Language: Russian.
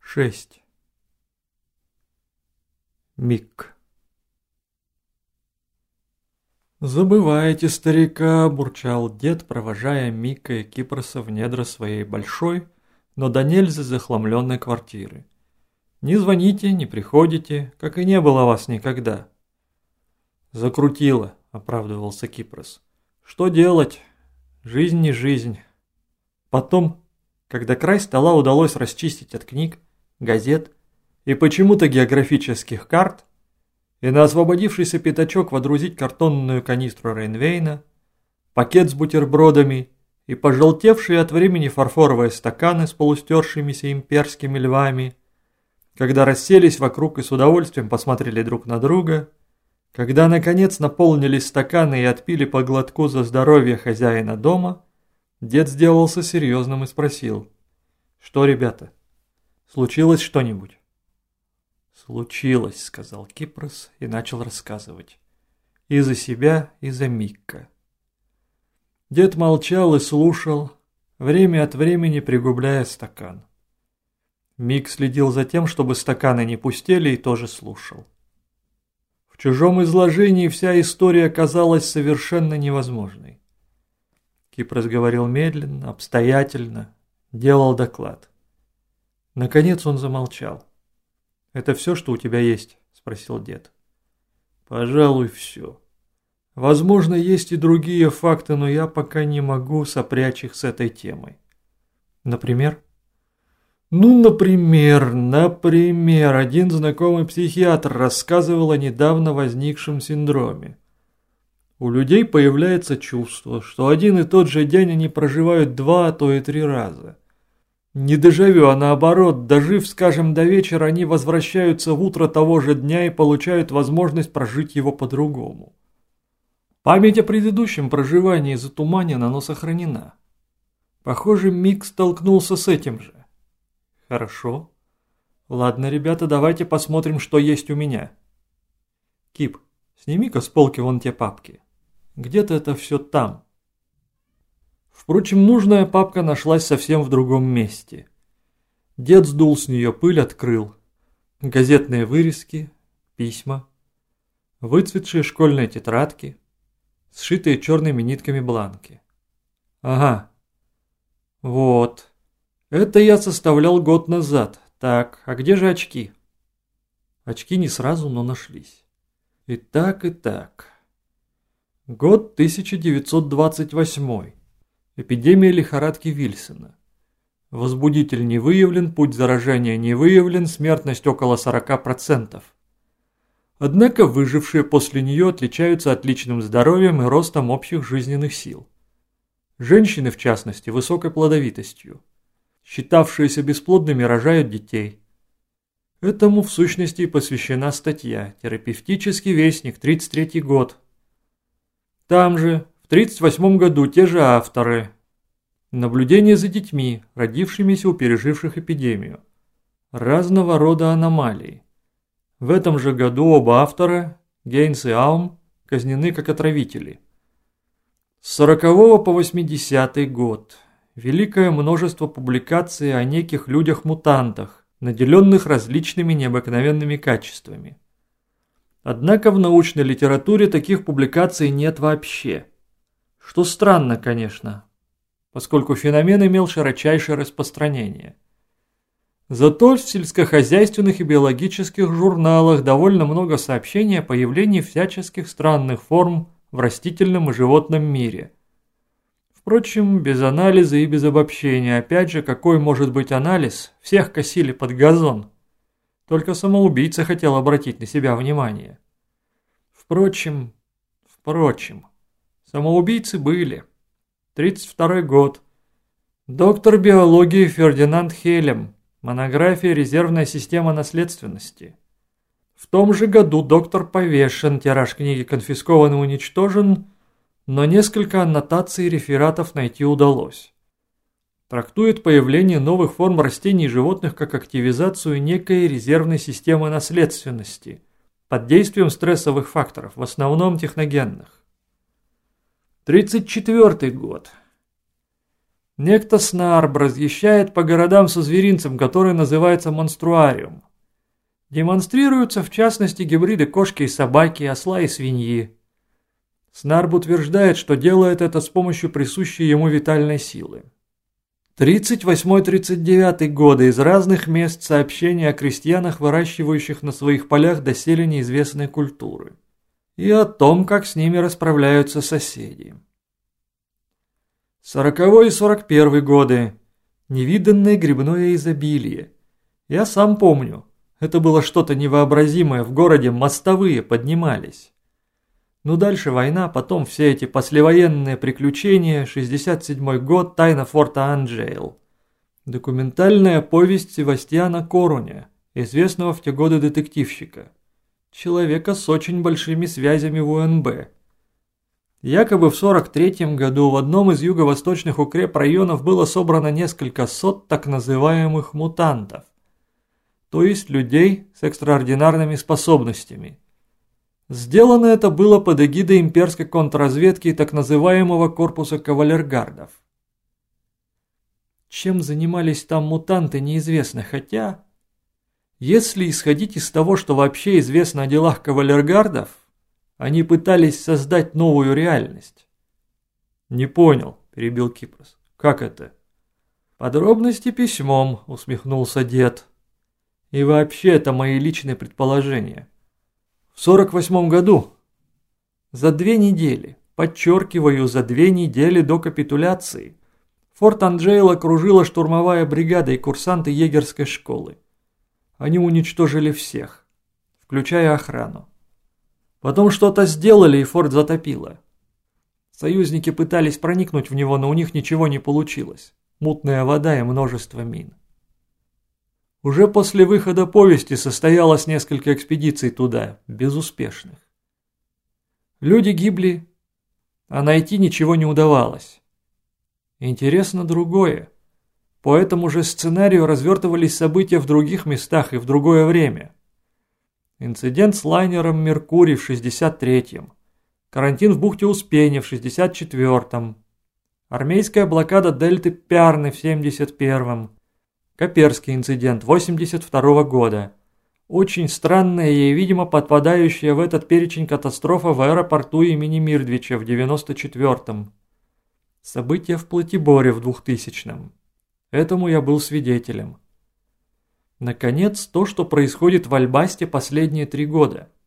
6. Мик. «Забывайте старика», – бурчал дед, провожая Мика и Кипроса в недра своей большой, но до нельзя захламленной квартиры. «Не звоните, не приходите, как и не было вас никогда». «Закрутило», – оправдывался Кипрос. «Что делать? Жизнь не жизнь». Потом, когда край стола удалось расчистить от книг, газет и почему-то географических карт, и на освободившийся пятачок водрузить картонную канистру Рейнвейна, пакет с бутербродами и пожелтевшие от времени фарфоровые стаканы с полустершимися имперскими львами, когда расселись вокруг и с удовольствием посмотрели друг на друга, когда наконец наполнились стаканы и отпили по глотку за здоровье хозяина дома, дед сделался серьезным и спросил: «Что, ребята, случилось что-нибудь?» «Случилось», — сказал Кипрос и начал рассказывать. И за себя, и за Микка. Дед молчал и слушал, время от времени пригубляя стакан. Мик следил за тем, чтобы стаканы не пустели, и тоже слушал. В чужом изложении вся история казалась совершенно невозможной. Кипрос говорил медленно, обстоятельно, делал доклад. Наконец он замолчал. «Это все, что у тебя есть?» – спросил дед. «Пожалуй, все. Возможно, есть и другие факты, но я пока не могу сопрячь их с этой темой». «Например?» Например, один знакомый психиатр рассказывал о недавно возникшем синдроме. У людей появляется чувство, что один и тот же день они проживают 2, а то и 3 раза. Не дежавю, а наоборот, дожив, скажем, до вечера, они возвращаются в утро того же дня и получают возможность прожить его по-другому. Память о предыдущем проживании затуманена, но сохранена. Похоже, Мик столкнулся с этим же. Хорошо. Ладно, ребята, давайте посмотрим, что есть у меня. Кип, сними-ка с полки вон те папки. Где-то это все там. Впрочем, нужная папка нашлась совсем в другом месте. Дед сдул с нее пыль, открыл. Газетные вырезки, письма, выцветшие школьные тетрадки, сшитые черными нитками бланки. Ага. Вот. Это я составлял год назад. Так, а где же очки? Очки не сразу, но нашлись. И так, и так. Год 1928. Эпидемия лихорадки Вильсона. Возбудитель не выявлен, путь заражения не выявлен, смертность около 40%. Однако выжившие после нее отличаются отличным здоровьем и ростом общих жизненных сил. Женщины, в частности, высокой плодовитостью. Считавшиеся бесплодными рожают детей. Этому в сущности и посвящена статья «Терапевтический вестник, 33 год». Там же, в 1938 году, те же авторы. Наблюдение за детьми, родившимися у переживших эпидемию. Разного рода аномалии. В этом же году оба автора, Гейнс и Аум, казнены как отравители. С 40 по 80 год. Великое множество публикаций о неких людях-мутантах, наделенных различными необыкновенными качествами. Однако в научной литературе таких публикаций нет вообще. Что странно, конечно, поскольку феномен имел широчайшее распространение. Зато в сельскохозяйственных и биологических журналах довольно много сообщений о появлении всяческих странных форм в растительном и животном мире. Впрочем, без анализа и без обобщения. Опять же, какой может быть анализ? Всех косили под газон. Только самоубийца хотел обратить на себя внимание. Впрочем, самоубийцы были. 32 год. Доктор биологии Фердинанд Хелем. Монография «Резервная система наследственности». В том же году доктор повешен, тираж книги конфискован и уничтожен, но несколько аннотаций и рефератов найти удалось. Трактует появление новых форм растений и животных как активизацию некой резервной системы наследственности под действием стрессовых факторов, в основном техногенных. 34 год. Некто Снарб разъезжает по городам со зверинцем, который называется монструариум. Демонстрируются в частности гибриды кошки и собаки, осла и свиньи. Снарб утверждает, что делает это с помощью присущей ему витальной силы. 38-39 годы из разных мест сообщения о крестьянах, выращивающих на своих полях доселе неизвестной культуры. И о том, как с ними расправляются соседи. 40-й и 41-й годы. Невиданное грибное изобилие. Я сам помню, это было что-то невообразимое, в городе мостовые поднимались. Ну дальше война, потом все эти послевоенные приключения, 67-й год, тайна форта Анджейл. Документальная повесть Севастьяна Коруня, известного в те годы детективщика. Человека с очень большими связями в УНБ. Якобы в 43-м году в одном из юго-восточных укрепрайонов было собрано несколько сот так называемых мутантов. То есть людей с экстраординарными способностями. Сделано это было под эгидой имперской контрразведки и так называемого корпуса кавалергардов. Чем занимались там мутанты, неизвестно, хотя... Если исходить из того, что вообще известно о делах кавалергардов, они пытались создать новую реальность. «Не понял», – перебил Кипрос. «Как это?» «Подробности письмом», – усмехнулся дед. «И вообще это мои личные предположения». В 48 году, за 2 недели, подчеркиваю, за 2 недели до капитуляции, форт Анджейл окружила штурмовая бригада и курсанты егерской школы. Они уничтожили всех, включая охрану. Потом что-то сделали, и форт затопило. Союзники пытались проникнуть в него, но у них ничего не получилось. Мутная вода и множество мин. Уже после выхода повести состоялось несколько экспедиций туда, безуспешных. Люди гибли, а найти ничего не удавалось. Интересно другое. По этому же сценарию развертывались события в других местах и в другое время. Инцидент с лайнером «Меркурий» в 63-м. Карантин в бухте Успения в 64-м. Армейская блокада дельты Пярны в 71-м. Коперский инцидент 82 года. Очень странная и, видимо, подпадающая в этот перечень катастрофа в аэропорту имени Мирдвича в 94-м. События в Платиборе в 2000-м. Этому я был свидетелем. Наконец, то, что происходит в Альбасте последние 3 года.